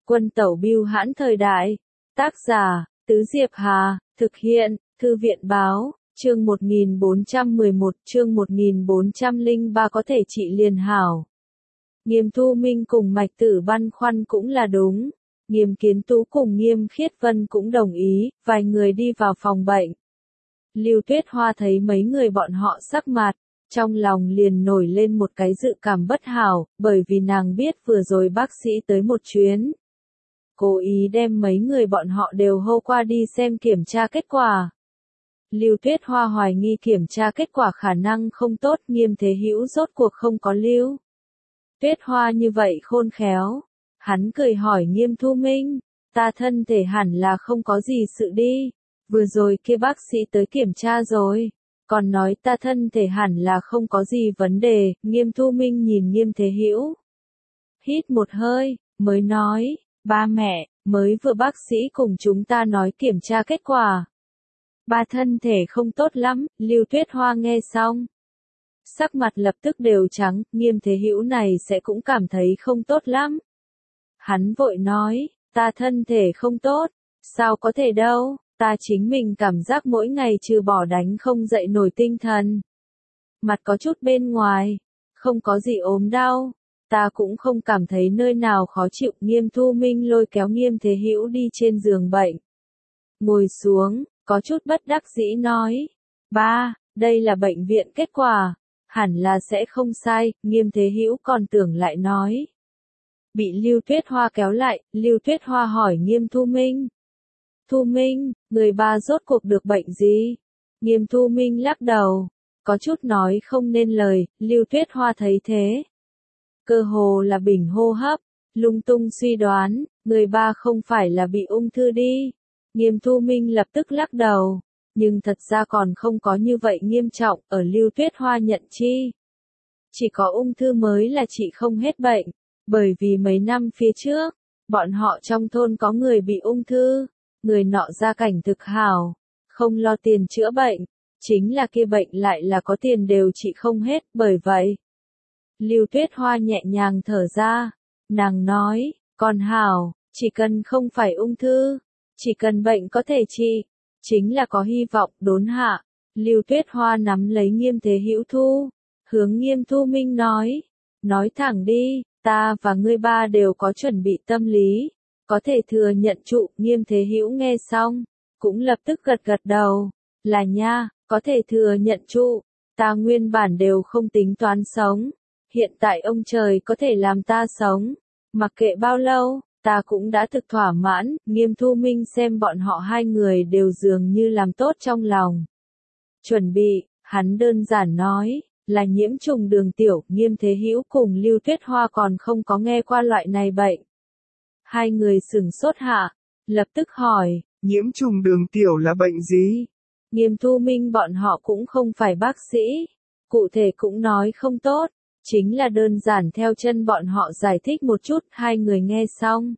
Quân tẩu bưu hãn thời đại. Tác giả, Tứ Diệp Hà, thực hiện, Thư viện báo, chương 1411, chương 1403 có thể trị liền hảo. Nghiêm Thu Minh cùng Mạch Tử băn khoăn cũng là đúng. Nghiêm Kiến Tú cùng Nghiêm Khiết Vân cũng đồng ý, vài người đi vào phòng bệnh. Lưu Tuyết Hoa thấy mấy người bọn họ sắc mặt, trong lòng liền nổi lên một cái dự cảm bất hảo, bởi vì nàng biết vừa rồi bác sĩ tới một chuyến. Cố ý đem mấy người bọn họ đều hô qua đi xem kiểm tra kết quả. Lưu Tuyết Hoa hoài nghi kiểm tra kết quả khả năng không tốt, Nghiêm Thế Hữu rốt cuộc không có Lưu Tuyết Hoa như vậy khôn khéo. Hắn cười hỏi Nghiêm Thu Minh, ta thân thể hẳn là không có gì sự đi. Vừa rồi kia bác sĩ tới kiểm tra rồi, còn nói ta thân thể hẳn là không có gì vấn đề. Nghiêm Thu Minh nhìn Nghiêm Thế Hữu, hít một hơi, mới nói, ba mẹ, mới vừa bác sĩ cùng chúng ta nói kiểm tra kết quả. Ba thân thể không tốt lắm. Lưu Tuyết Hoa nghe xong, sắc mặt lập tức đều trắng, Nghiêm Thế Hữu này sẽ cũng cảm thấy không tốt lắm. Hắn vội nói, ta thân thể không tốt, sao có thể đâu, ta chính mình cảm giác mỗi ngày trừ bỏ đánh không dậy nổi tinh thần. Mặt có chút bên ngoài, không có gì ốm đau, ta cũng không cảm thấy nơi nào khó chịu. Nghiêm Thu Minh lôi kéo Nghiêm Thế Hữu đi trên giường bệnh. Ngồi xuống, có chút bất đắc dĩ nói, ba, đây là bệnh viện kết quả, hẳn là sẽ không sai. Nghiêm Thế Hữu còn tưởng lại nói. Bị Lưu Tuyết Hoa kéo lại, Lưu Tuyết Hoa hỏi Nghiêm Thu Minh. Thu Minh, người ba rốt cuộc được bệnh gì? Nghiêm Thu Minh lắc đầu, có chút nói không nên lời. Lưu Tuyết Hoa thấy thế, cơ hồ là bình hô hấp, lung tung suy đoán, người ba không phải là bị ung thư đi. Nghiêm Thu Minh lập tức lắc đầu, nhưng thật ra còn không có như vậy nghiêm trọng, ở Lưu Tuyết Hoa nhận chi. Chỉ có ung thư mới là trị không hết bệnh, bởi vì mấy năm phía trước, bọn họ trong thôn có người bị ung thư, người nọ gia cảnh thực hảo, không lo tiền chữa bệnh, chính là kia bệnh lại là có tiền đều trị không hết, bởi vậy. Lưu Tuyết Hoa nhẹ nhàng thở ra, nàng nói, còn hảo, chỉ cần không phải ung thư, chỉ cần bệnh có thể trị, chính là có hy vọng. Đốn hạ, Lưu Tuyết Hoa nắm lấy Nghiêm Thế Hữu thu, hướng Nghiêm Thu Minh nói thẳng đi, ta và ngươi ba đều có chuẩn bị tâm lý, có thể thừa nhận trụ. Nghiêm Thế Hữu nghe xong, cũng lập tức gật gật đầu, là nha, có thể thừa nhận trụ, ta nguyên bản đều không tính toán sống, hiện tại ông trời có thể làm ta sống, mặc kệ bao lâu, ta cũng đã thực thỏa mãn. Nghiêm Thu Minh xem bọn họ hai người đều dường như làm tốt trong lòng. Chuẩn bị, hắn đơn giản nói, là nhiễm trùng đường tiểu. Nghiêm Thế Hữu cùng Lưu Tuyết Hoa còn không có nghe qua loại này bệnh. Hai người sửng sốt hạ, lập tức hỏi, nhiễm trùng đường tiểu là bệnh gì? Nghiêm Thu Minh bọn họ cũng không phải bác sĩ, cụ thể cũng nói không tốt, chính là đơn giản theo chân bọn họ giải thích một chút. Hai người nghe xong,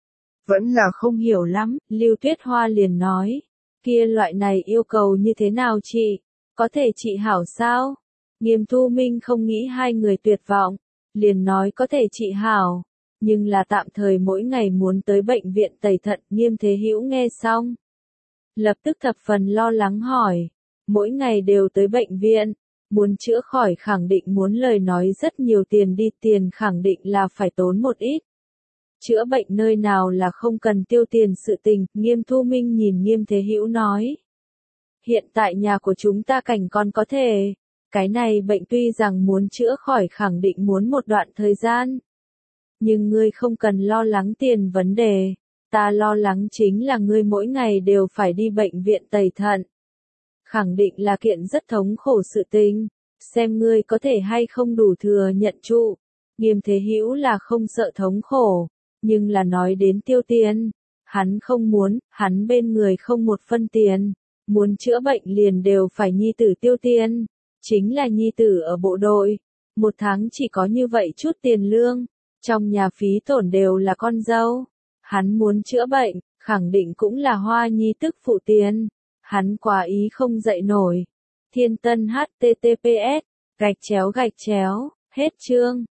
vẫn là không hiểu lắm. Lưu Tuyết Hoa liền nói, kia loại này yêu cầu như thế nào chị, có thể trị hảo sao? Nghiêm Thu Minh không nghĩ hai người tuyệt vọng, liền nói có thể trị hảo, nhưng là tạm thời mỗi ngày muốn tới bệnh viện tẩy thận. Nghiêm Thế Hữu nghe xong, lập tức thập phần lo lắng hỏi, mỗi ngày đều tới bệnh viện, muốn chữa khỏi khẳng định muốn lời nói rất nhiều tiền đi, tiền khẳng định là phải tốn một ít. Chữa bệnh nơi nào là không cần tiêu tiền sự tình. Nghiêm Thu Minh nhìn Nghiêm Thế Hữu nói, hiện tại nhà của chúng ta cảnh còn có thể, cái này bệnh tuy rằng muốn chữa khỏi khẳng định muốn một đoạn thời gian, nhưng ngươi không cần lo lắng tiền vấn đề, ta lo lắng chính là ngươi mỗi ngày đều phải đi bệnh viện tẩy thận. Khẳng định là kiện rất thống khổ sự tình, xem ngươi có thể hay không đủ thừa nhận trụ. Nghiêm Thế Hữu là không sợ thống khổ, nhưng là nói đến tiêu tiền, hắn không muốn, hắn bên người không một phân tiền, muốn chữa bệnh liền đều phải nhi tử tiêu tiền, chính là nhi tử ở bộ đội, một tháng chỉ có như vậy chút tiền lương, trong nhà phí tổn đều là con dâu, hắn muốn chữa bệnh, khẳng định cũng là hoa nhi tức phụ tiền, hắn quá ý không dậy nổi. Thiên Tân https, _ hết chương.